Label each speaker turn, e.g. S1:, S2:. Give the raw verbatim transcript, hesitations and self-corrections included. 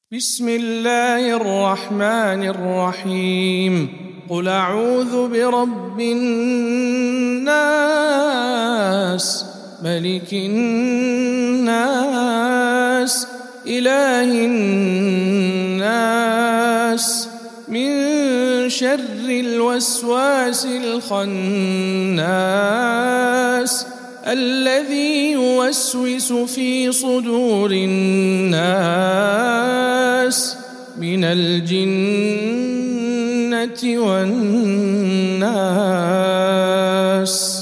S1: بسم الله الرحمن الرحيم قل أعوذ برب الناس ملك الناس إله الناس من شر الوسواس الخناس الذي يوسوس في صدور الناس من الجنة والناس.